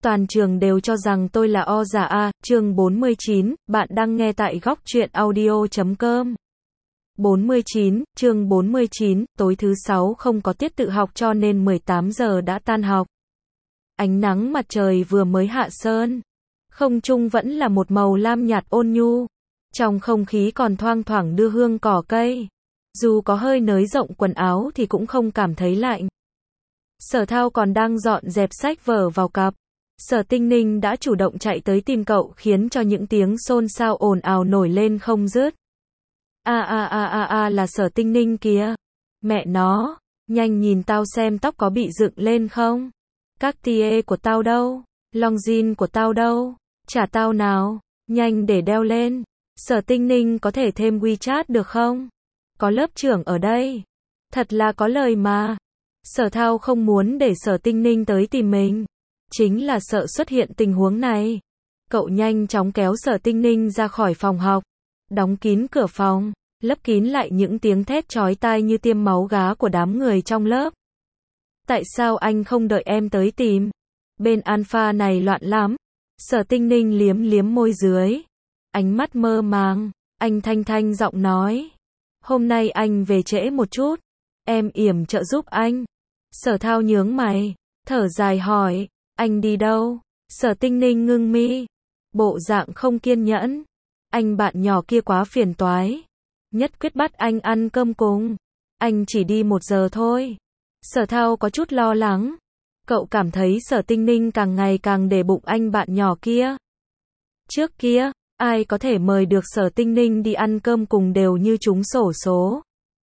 Toàn trường đều cho rằng tôi là o giả a. Chương 49, bạn đang nghe tại góc truyện audio.com. 49, chương 49, tối thứ 6 không có tiết tự học cho nên 18 giờ đã tan học. Ánh nắng mặt trời vừa mới hạ sơn. Không trung vẫn là một màu lam nhạt ôn nhu. Trong không khí còn thoang thoảng đưa hương cỏ cây. Dù có hơi nới rộng quần áo thì cũng không cảm thấy lạnh. Sở Thao còn đang dọn dẹp sách vở vào cặp. Sở Tinh Ninh đã chủ động chạy tới tìm cậu khiến cho những tiếng xôn xao ồn ào nổi lên không dứt. Là Sở Tinh Ninh kìa. Mẹ nó, nhanh nhìn tao xem tóc có bị dựng lên không? Các tia của tao đâu? Long jean của tao đâu? Trả tao nào, nhanh để đeo lên. Sở Tinh Ninh có thể thêm WeChat được không? Có lớp trưởng ở đây. Thật là có lời mà. Sở Thao không muốn để Sở Tinh Ninh tới tìm mình. Chính là sợ xuất hiện tình huống này. Cậu nhanh chóng kéo Sở Tinh Ninh ra khỏi phòng học. Đóng kín cửa phòng, lấp kín lại những tiếng thét chói tai như tiêm máu gá của đám người trong lớp. Tại sao anh không đợi em tới tìm? Bên Alpha này loạn lắm. Sở Tinh Ninh liếm liếm môi dưới. Ánh mắt mơ màng. Anh thanh thanh giọng nói. Hôm nay anh về trễ một chút. Em yểm trợ giúp anh. Sở Thao nhướng mày. Thở dài hỏi. Anh đi đâu? Sở Tinh Ninh ngưng mi. Bộ dạng không kiên nhẫn. Anh bạn nhỏ kia quá phiền toái. Nhất quyết bắt anh ăn cơm cùng. Anh chỉ đi 1 giờ thôi. Sở Thao có chút lo lắng. Cậu cảm thấy Sở Tinh Ninh càng ngày càng để bụng anh bạn nhỏ kia. Trước kia, ai có thể mời được Sở Tinh Ninh đi ăn cơm cùng đều như trúng xổ số.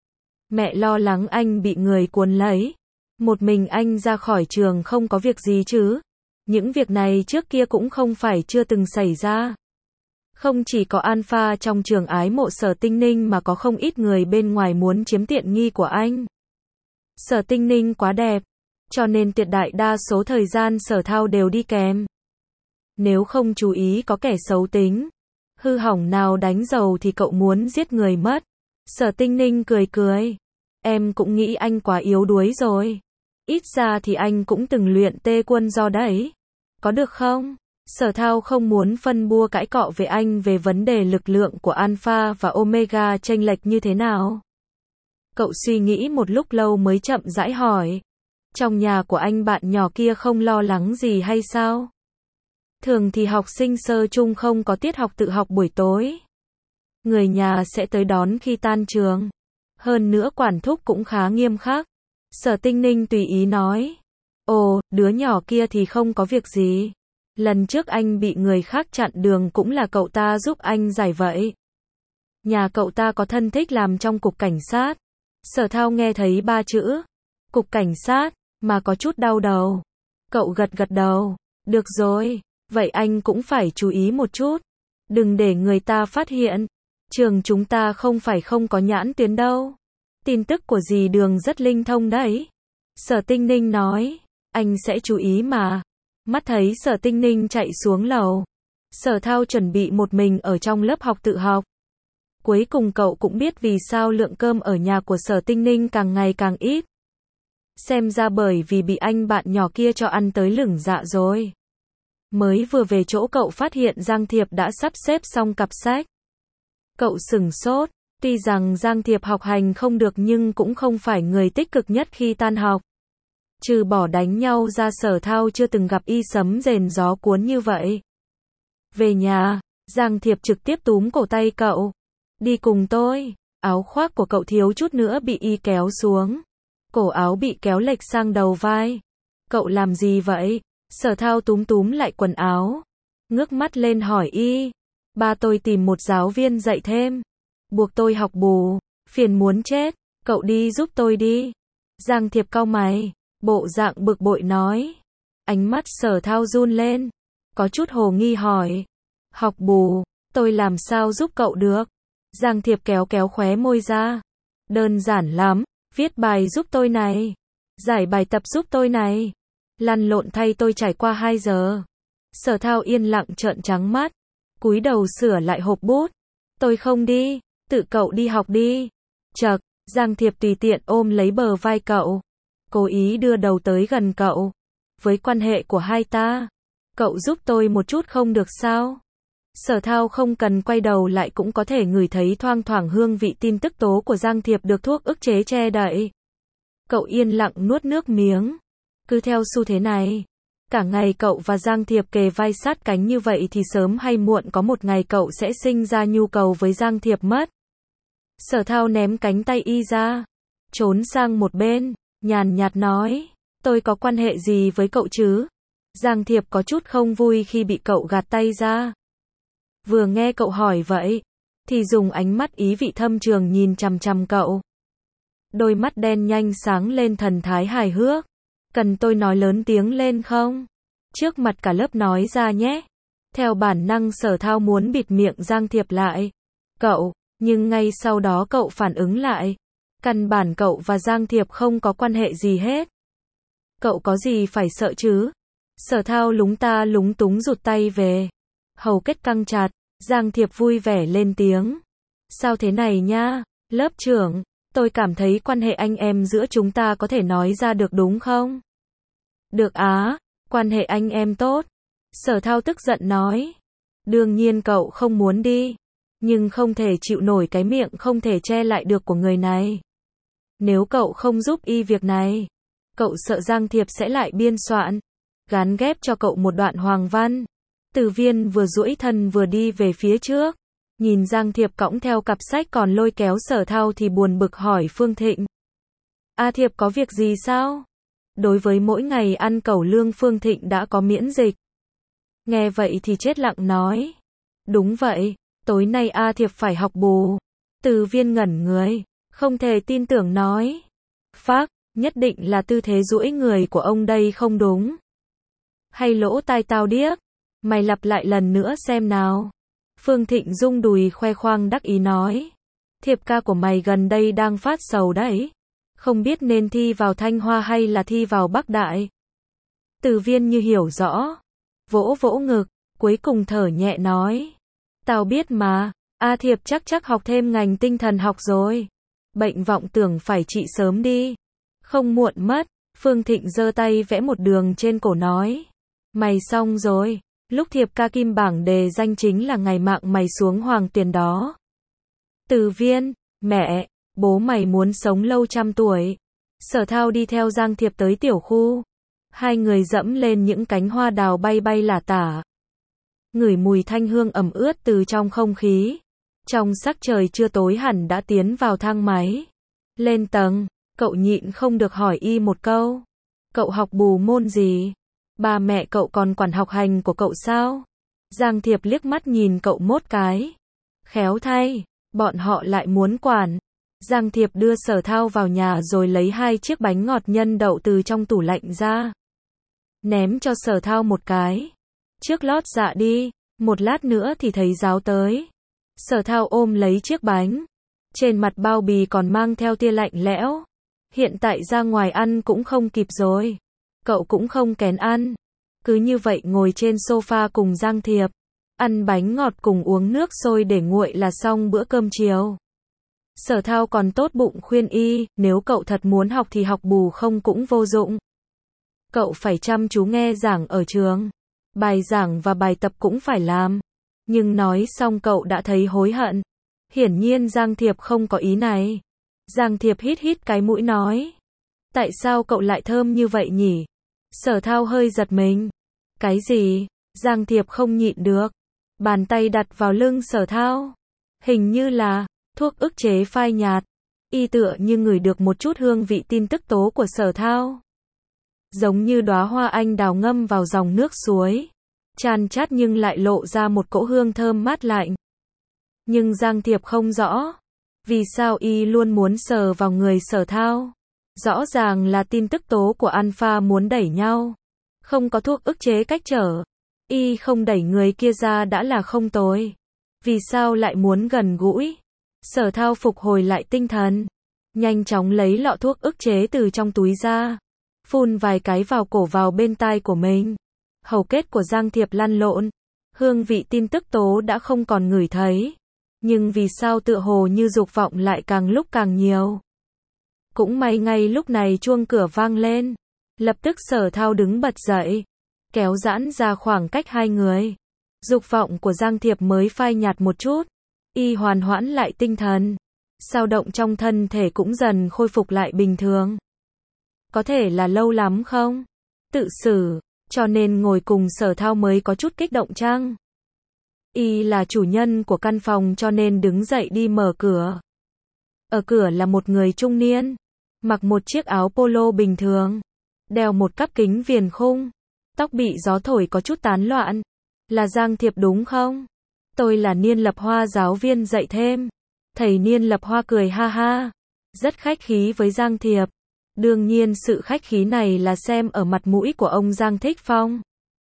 Mẹ lo lắng anh bị người cuốn lấy. Một mình anh ra khỏi trường không có việc gì chứ. Những việc này trước kia cũng không phải chưa từng xảy ra. Không chỉ có Alpha trong trường ái mộ Sở Tinh Ninh mà có không ít người bên ngoài muốn chiếm tiện nghi của anh. Sở Tinh Ninh quá đẹp, cho nên tuyệt đại đa số thời gian Sở Thao đều đi kèm. Nếu không chú ý có kẻ xấu tính, hư hỏng nào đánh dầu thì cậu muốn giết người mất. Sở Tinh Ninh cười cười. Em cũng nghĩ anh quá yếu đuối rồi. Ít ra thì anh cũng từng luyện tê quân do đấy. Có được không? Sở Thao không muốn phân bua cãi cọ về anh về vấn đề lực lượng của Alpha và Omega chênh lệch như thế nào. Cậu suy nghĩ một lúc lâu mới chậm rãi hỏi. Trong nhà của anh bạn nhỏ kia không lo lắng gì hay sao? Thường thì học sinh sơ chung không có tiết học tự học buổi tối. Người nhà sẽ tới đón khi tan trường. Hơn nữa quản thúc cũng khá nghiêm khắc. Sở Tinh Ninh tùy ý nói. Ồ, đứa nhỏ kia thì không có việc gì. Lần trước anh bị người khác chặn đường cũng là cậu ta giúp anh giải vậy. Nhà cậu ta có thân thích làm trong cục cảnh sát. Sở Thao nghe thấy 3 chữ. Cục cảnh sát, mà có chút đau đầu. Cậu gật gật đầu. Được rồi, vậy anh cũng phải chú ý một chút. Đừng để người ta phát hiện. Trường chúng ta không phải không có nhãn tuyến đâu. Tin tức của dì Đường rất linh thông đấy. Sở Tinh Ninh nói. Anh sẽ chú ý mà. Mắt thấy Sở Tinh Ninh chạy xuống lầu. Sở Thao chuẩn bị một mình ở trong lớp học tự học. Cuối cùng cậu cũng biết vì sao lượng cơm ở nhà của Sở Tinh Ninh càng ngày càng ít. Xem ra bởi vì bị anh bạn nhỏ kia cho ăn tới lửng dạ rồi. Mới vừa về chỗ cậu phát hiện Giang Thiệp đã sắp xếp xong cặp sách. Cậu sửng sốt. Tuy rằng Giang Thiệp học hành không được nhưng cũng không phải người tích cực nhất khi tan học. Trừ bỏ đánh nhau ra Sở Thao chưa từng gặp y sấm rền gió cuốn như vậy. Về nhà, Giang Thiệp trực tiếp túm cổ tay cậu. Đi cùng tôi. Áo khoác của cậu thiếu chút nữa bị y kéo xuống. Cổ áo bị kéo lệch sang đầu vai. Cậu làm gì vậy? Sở Thao túm lại quần áo. Ngước mắt lên hỏi y. Ba tôi tìm một giáo viên dạy thêm. Buộc tôi học bù. Phiền muốn chết. Cậu đi giúp tôi đi. Giang Thiệp cau mày. Bộ dạng bực bội nói. Ánh mắt Sở Thao run lên. Có chút hồ nghi hỏi. Học bù, tôi làm sao giúp cậu được? Giang Thiệp kéo kéo khóe môi ra. Đơn giản lắm, viết bài giúp tôi này. Giải bài tập giúp tôi này. Lăn lộn thay tôi trải qua 2 giờ. Sở Thao yên lặng trợn trắng mắt. Cúi đầu sửa lại hộp bút. Tôi không đi, tự cậu đi học đi. Chậc, Giang Thiệp tùy tiện ôm lấy bờ vai cậu. Cố ý đưa đầu tới gần cậu. Với quan hệ của hai ta, Cậu giúp tôi một chút không được sao? Sở Thao không cần quay đầu lại cũng có thể ngửi thấy thoang thoảng hương vị tin tức tố của Giang Thiệp được thuốc ức chế che đậy. Cậu yên lặng nuốt nước miếng. Cứ theo xu thế này, cả ngày cậu và Giang Thiệp kề vai sát cánh như vậy thì sớm hay muộn có một ngày cậu sẽ sinh ra nhu cầu với Giang Thiệp mất. Sở Thao ném cánh tay y ra, trốn sang một bên, nhàn nhạt nói, tôi có quan hệ gì với cậu chứ? Giang Thiệp có chút không vui khi bị cậu gạt tay ra. Vừa nghe cậu hỏi vậy, thì dùng ánh mắt ý vị thâm trường nhìn chằm chằm cậu. Đôi mắt đen nhanh sáng lên thần thái hài hước. Cần tôi nói lớn tiếng lên không? Trước mặt cả lớp nói ra nhé. Theo bản năng Sở Thao muốn bịt miệng Giang Thiệp lại. Cậu, nhưng ngay sau đó cậu phản ứng lại. Căn bản cậu và Giang Thiệp không có quan hệ gì hết. Cậu có gì phải sợ chứ? Sở Thao lúng ta lúng túng rụt tay về. Hầu kết căng chặt, Giang Thiệp vui vẻ lên tiếng. Sao thế này nha, lớp trưởng, tôi cảm thấy quan hệ anh em giữa chúng ta có thể nói ra được đúng không? Được á, quan hệ anh em tốt. Sở Thao tức giận nói. Đương nhiên cậu không muốn đi, nhưng không thể chịu nổi cái miệng không thể che lại được của người này. Nếu cậu không giúp y việc này, cậu sợ Giang Thiệp sẽ lại biên soạn, gán ghép cho cậu một đoạn hoàng văn. Từ Viên vừa duỗi thân vừa đi về phía trước, nhìn Giang Thiệp cõng theo cặp sách còn lôi kéo Sở Thao thì buồn bực hỏi Phương Thịnh. A Thiệp có việc gì sao? Đối với mỗi ngày ăn cẩu lương Phương Thịnh đã có miễn dịch. Nghe vậy thì chết lặng nói. Đúng vậy, tối nay A Thiệp phải học bù. Từ Viên ngẩn người, không thể tin tưởng nói. Phác, nhất định là tư thế duỗi người của ông đây không đúng. Hay lỗ tai tao điếc? Mày lặp lại lần nữa xem nào. Phương Thịnh rung đùi khoe khoang đắc ý nói. Thiệp ca của mày gần đây đang phát sầu đấy. Không biết nên thi vào Thanh Hoa hay là thi vào Bắc Đại. Từ Viên như hiểu rõ. Vỗ vỗ ngực, cuối cùng thở nhẹ nói. Tao biết mà, A Thiệp chắc học thêm ngành tinh thần học rồi. Bệnh vọng tưởng phải trị sớm đi. Không muộn mất. Phương Thịnh giơ tay vẽ một đường trên cổ nói. Mày xong rồi. Lúc Thiệp ca kim bảng đề danh chính là ngày mạng mày xuống hoàng tiền đó. Từ Viên, mẹ, bố mày muốn sống lâu trăm tuổi. Sở Thao đi theo Giang Thiệp tới tiểu khu. Hai người dẫm lên những cánh hoa đào bay bay lả tả. Ngửi mùi thanh hương ẩm ướt từ trong không khí. Trong sắc trời chưa tối hẳn đã tiến vào thang máy. Lên tầng, cậu nhịn không được hỏi y một câu. Cậu học bù môn gì? Ba mẹ cậu còn quản học hành của cậu sao? Giang Thiệp liếc mắt nhìn cậu một cái. Khéo thay, bọn họ lại muốn quản. Giang Thiệp đưa Sở Thao vào nhà rồi lấy 2 chiếc bánh ngọt nhân đậu từ trong tủ lạnh ra. Ném cho Sở Thao một cái. Trước lót dạ đi, một lát nữa thì thấy giáo tới. Sở Thao ôm lấy chiếc bánh. Trên mặt bao bì còn mang theo tia lạnh lẽo. Hiện tại ra ngoài ăn cũng không kịp rồi. Cậu cũng không kén ăn. Cứ như vậy ngồi trên sofa cùng Giang Thiệp. Ăn bánh ngọt cùng uống nước sôi để nguội là xong bữa cơm chiều. Sở Thao còn tốt bụng khuyên y, nếu cậu thật muốn học thì học bù không cũng vô dụng. Cậu phải chăm chú nghe giảng ở trường. Bài giảng và bài tập cũng phải làm. Nhưng nói xong cậu đã thấy hối hận. Hiển nhiên Giang Thiệp không có ý này. Giang Thiệp hít hít cái mũi nói. Tại sao cậu lại thơm như vậy nhỉ? Sở Thao hơi giật mình. Cái gì? Giang Thiệp không nhịn được. Bàn tay đặt vào lưng Sở Thao. Hình như là thuốc ức chế phai nhạt. Y tựa như ngửi được một chút hương vị tin tức tố của Sở Thao. Giống như đóa hoa anh đào ngâm vào dòng nước suối. Chan chát nhưng lại lộ ra một cỗ hương thơm mát lạnh. Nhưng Giang Thiệp không rõ. Vì sao y luôn muốn sờ vào người Sở Thao? Rõ ràng là tin tức tố của alpha muốn đẩy nhau. Không có thuốc ức chế cách trở. Y không đẩy người kia ra đã là không tồi. Vì sao lại muốn gần gũi? Sở Thao phục hồi lại tinh thần. Nhanh chóng lấy lọ thuốc ức chế từ trong túi ra. Phun vài cái vào cổ vào bên tai của mình. Hầu kết của Giang Thiệp lăn lộn. Hương vị tin tức tố đã không còn ngửi thấy. Nhưng vì sao tựa hồ như dục vọng lại càng lúc càng nhiều. Cũng may ngay lúc này chuông cửa vang lên. Lập tức Sở Thao đứng bật dậy. kéo giãn ra khoảng cách hai người. Dục vọng của Giang Thiệp mới phai nhạt một chút, y hoàn hoãn lại tinh thần. Dao động trong thân thể cũng dần khôi phục lại bình thường. Có thể là lâu lắm không? Tự xử, cho nên ngồi cùng Sở Thao mới có chút kích động chăng? Y là chủ nhân của căn phòng cho nên đứng dậy đi mở cửa. Ở cửa là một người trung niên, mặc một chiếc áo polo bình thường, đeo một cắp kính viền khung, tóc bị gió thổi có chút tán loạn. Là Giang Thiệp đúng không? Tôi là Niên Lập Hoa, giáo viên dạy thêm. Thầy Niên Lập Hoa cười ha ha, rất khách khí với Giang Thiệp. Đương nhiên sự khách khí này là xem ở mặt mũi của ông Giang Thích Phong.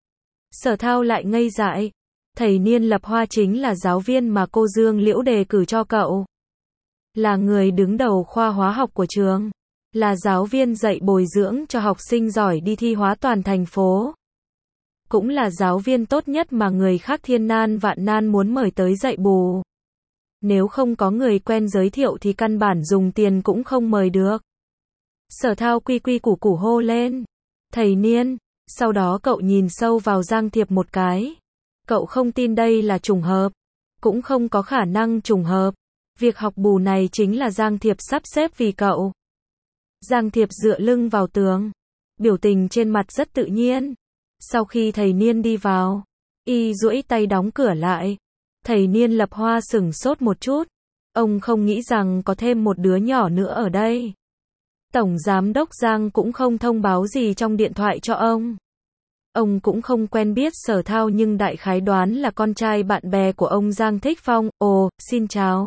Sở Thao lại ngây dại. Thầy Niên Lập Hoa chính là giáo viên mà cô Dương Liễu đề cử cho cậu. Là người đứng đầu khoa hóa học của trường. Là giáo viên dạy bồi dưỡng cho học sinh giỏi đi thi hóa toàn thành phố. Cũng là giáo viên tốt nhất mà người khác thiên nan vạn nan muốn mời tới dạy bù. Nếu không có người quen giới thiệu thì căn bản dùng tiền cũng không mời được. Sở Thao quy quy củ củ hô lên. Thầy Niên. Sau đó cậu nhìn sâu vào Giang Thiệp một cái. Cậu không tin đây là trùng hợp. Cũng không có khả năng trùng hợp. Việc học bù này chính là Giang Thiệp sắp xếp vì cậu. Giang Thiệp dựa lưng vào tường. Biểu tình trên mặt rất tự nhiên. Sau khi thầy Niên đi vào, y duỗi tay đóng cửa lại. Thầy Niên Lập Hoa sửng sốt một chút. Ông không nghĩ rằng có thêm một đứa nhỏ nữa ở đây. Tổng giám đốc Giang cũng không thông báo gì trong điện thoại cho ông. Ông cũng không quen biết Sở Thao nhưng đại khái đoán là con trai bạn bè của ông Giang Thích Phong. Ồ, xin chào.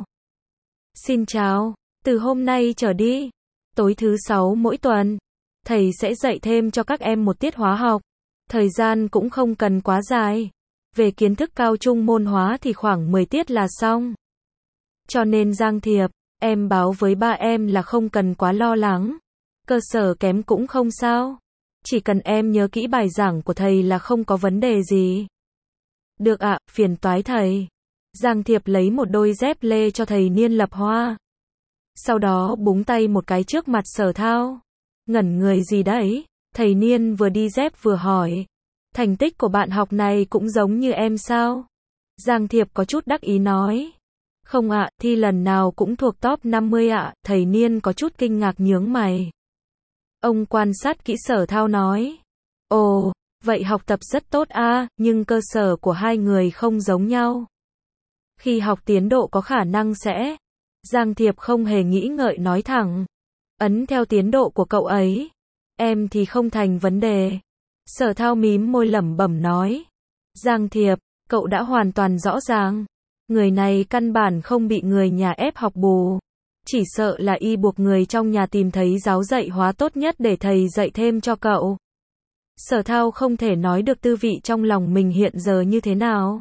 Xin chào, từ hôm nay trở đi, tối thứ 6 mỗi tuần, thầy sẽ dạy thêm cho các em một tiết hóa học. Thời gian cũng không cần quá dài. Về kiến thức cao trung môn hóa thì khoảng 10 tiết là xong. Cho nên Giang Thiệp, em báo với ba em là không cần quá lo lắng. Cơ sở kém cũng không sao. Chỉ cần em nhớ kỹ bài giảng của thầy là không có vấn đề gì. Được ạ, phiền toái thầy. Giang Thiệp lấy một đôi dép lê cho thầy Niên Lập Hoa. Sau đó búng tay một cái trước mặt Sở Thao. Ngẩn người gì đấy? Thầy Niên vừa đi dép vừa hỏi. Thành tích của bạn học này cũng giống như em sao? Giang Thiệp có chút đắc ý nói. Không ạ, thi lần nào cũng thuộc top 50 ạ. Thầy Niên có chút kinh ngạc nhướng mày. Ông quan sát kỹ Sở Thao nói. Ồ, vậy học tập rất tốt a, nhưng cơ sở của hai người không giống nhau. Khi học tiến độ có khả năng sẽ. Giang Thiệp không hề nghĩ ngợi nói thẳng. Ấn theo tiến độ của cậu ấy. Em thì không thành vấn đề. Sở Thao mím môi lẩm bẩm nói. Giang Thiệp, cậu đã hoàn toàn rõ ràng. Người này căn bản không bị người nhà ép học bù. Chỉ sợ là y buộc người trong nhà tìm thấy giáo dạy hóa tốt nhất để thầy dạy thêm cho cậu. Sở Thao không thể nói được tư vị trong lòng mình hiện giờ như thế nào.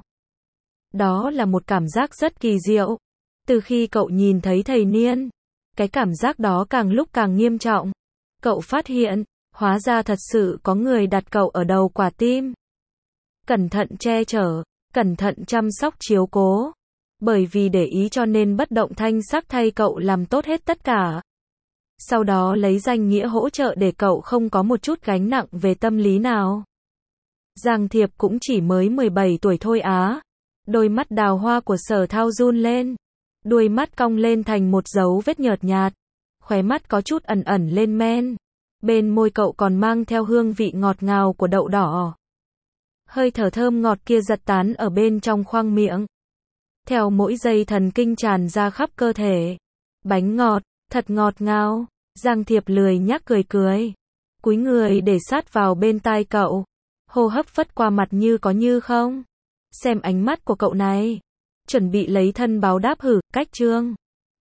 Đó là một cảm giác rất kỳ diệu. Từ khi cậu nhìn thấy thầy Niên, cái cảm giác đó càng lúc càng nghiêm trọng. Cậu phát hiện, hóa ra thật sự có người đặt cậu ở đầu quả tim. Cẩn thận che chở, cẩn thận chăm sóc chiếu cố. Bởi vì để ý cho nên bất động thanh sắc thay cậu làm tốt hết tất cả. Sau đó lấy danh nghĩa hỗ trợ để cậu không có một chút gánh nặng về tâm lý nào. Giang Thiệp cũng chỉ mới 17 tuổi thôi á. Đôi mắt đào hoa của Sở Thao run lên. Đuôi mắt cong lên thành một dấu vết nhợt nhạt. Khóe mắt có chút ẩn ẩn lên men. Bên môi cậu còn mang theo hương vị ngọt ngào của đậu đỏ. Hơi thở thơm ngọt kia giật tán ở bên trong khoang miệng. Theo mỗi dây thần kinh tràn ra khắp cơ thể. Bánh ngọt, thật ngọt ngào. Giang Thiệp lười nhác cười cười. Cúi người để sát vào bên tai cậu. Hô hấp phất qua mặt như có như không. Xem ánh mắt của cậu này. Chuẩn bị lấy thân báo đáp hử, cách chương.